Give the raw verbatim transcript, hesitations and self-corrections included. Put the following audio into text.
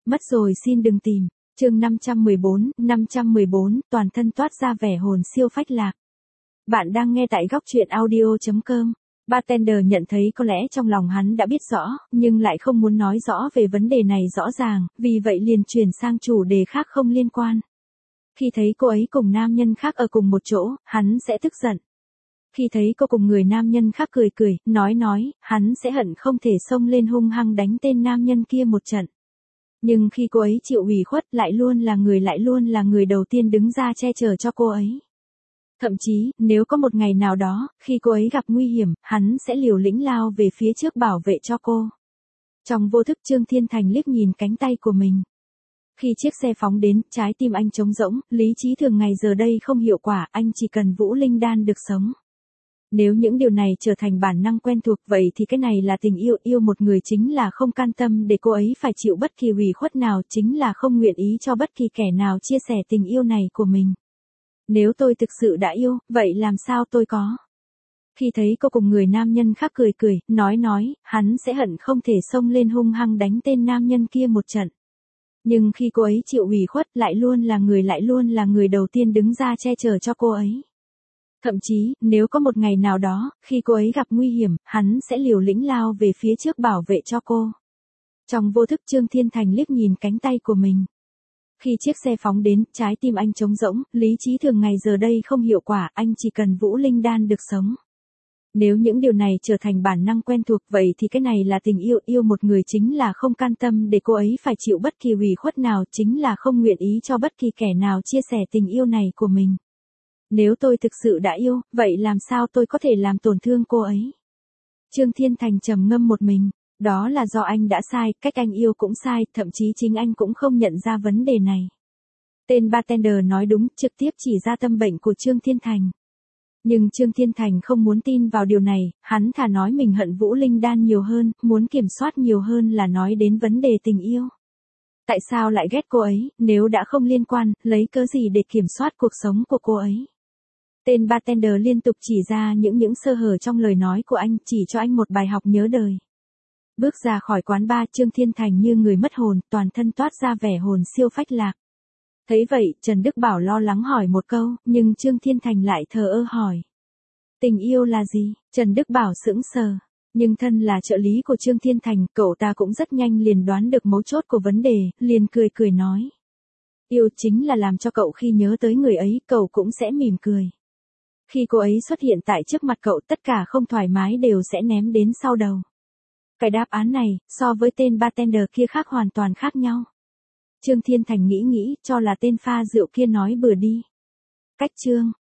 Mất rồi xin đừng tìm. Chương năm trăm mười bốn, năm trăm mười bốn, toàn thân toát ra vẻ hồn siêu phách lạc. Bạn đang nghe tại góc truyện audio chấm com. Bartender nhận thấy có lẽ trong lòng hắn đã biết rõ, nhưng lại không muốn nói rõ về vấn đề này rõ ràng, vì vậy liền chuyển sang chủ đề khác không liên quan. Khi thấy cô ấy cùng nam nhân khác ở cùng một chỗ, hắn sẽ tức giận. Khi thấy cô cùng người nam nhân khác cười cười, nói nói, hắn sẽ hận không thể xông lên hung hăng đánh tên nam nhân kia một trận. Nhưng khi cô ấy chịu ủy khuất lại luôn là người lại luôn là người đầu tiên đứng ra che chở cho cô ấy. Thậm chí, nếu có một ngày nào đó, khi cô ấy gặp nguy hiểm, hắn sẽ liều lĩnh lao về phía trước bảo vệ cho cô. Trong vô thức Trương Thiên Thành liếc nhìn cánh tay của mình. Khi chiếc xe phóng đến, trái tim anh trống rỗng, lý trí thường ngày giờ đây không hiệu quả, anh chỉ cần Vũ Linh Đan được sống. Nếu những điều này trở thành bản năng quen thuộc vậy thì cái này là tình yêu, yêu một người chính là không can tâm để cô ấy phải chịu bất kỳ ủy khuất nào, chính là không nguyện ý cho bất kỳ kẻ nào chia sẻ tình yêu này của mình. Nếu tôi thực sự đã yêu, vậy làm sao tôi có? Khi thấy cô cùng người nam nhân khác cười cười, nói nói, hắn sẽ hận không thể xông lên hung hăng đánh tên nam nhân kia một trận. Nhưng khi cô ấy chịu ủy khuất lại luôn là người lại luôn là người đầu tiên đứng ra che chở cho cô ấy. Thậm chí, nếu có một ngày nào đó, khi cô ấy gặp nguy hiểm, hắn sẽ liều lĩnh lao về phía trước bảo vệ cho cô. Trong vô thức Trương Thiên Thành liếc nhìn cánh tay của mình. Khi chiếc xe phóng đến, trái tim anh trống rỗng, lý trí thường ngày giờ đây không hiệu quả, anh chỉ cần Vũ Linh Đan được sống. Nếu những điều này trở thành bản năng quen thuộc vậy thì cái này là tình yêu, yêu một người chính là không can tâm để cô ấy phải chịu bất kỳ ủy khuất nào, chính là không nguyện ý cho bất kỳ kẻ nào chia sẻ tình yêu này của mình. Nếu tôi thực sự đã yêu, vậy làm sao tôi có thể làm tổn thương cô ấy? Trương Thiên Thành trầm ngâm một mình, đó là do anh đã sai, cách anh yêu cũng sai, thậm chí chính anh cũng không nhận ra vấn đề này. Tên bartender nói đúng, trực tiếp chỉ ra tâm bệnh của Trương Thiên Thành. Nhưng Trương Thiên Thành không muốn tin vào điều này, hắn thà nói mình hận Vũ Linh Đan nhiều hơn, muốn kiểm soát nhiều hơn là nói đến vấn đề tình yêu. Tại sao lại ghét cô ấy, nếu đã không liên quan, lấy cớ gì để kiểm soát cuộc sống của cô ấy? Tên bartender liên tục chỉ ra những những sơ hở trong lời nói của anh, chỉ cho anh một bài học nhớ đời. Bước ra khỏi quán bar, Trương Thiên Thành như người mất hồn, toàn thân toát ra vẻ hồn siêu phách lạc. Thấy vậy, Trần Đức Bảo lo lắng hỏi một câu, nhưng Trương Thiên Thành lại thờ ơ hỏi. Tình yêu là gì? Trần Đức Bảo sững sờ. Nhưng thân là trợ lý của Trương Thiên Thành, cậu ta cũng rất nhanh liền đoán được mấu chốt của vấn đề, liền cười cười nói. Yêu chính là làm cho cậu khi nhớ tới người ấy, cậu cũng sẽ mỉm cười. Khi cô ấy xuất hiện tại trước mặt cậu, tất cả không thoải mái đều sẽ ném đến sau đầu. Cái đáp án này, so với tên bartender kia khác hoàn toàn khác nhau. Trương Thiên Thành nghĩ nghĩ, cho là tên pha rượu kia nói bừa đi. Cách Trương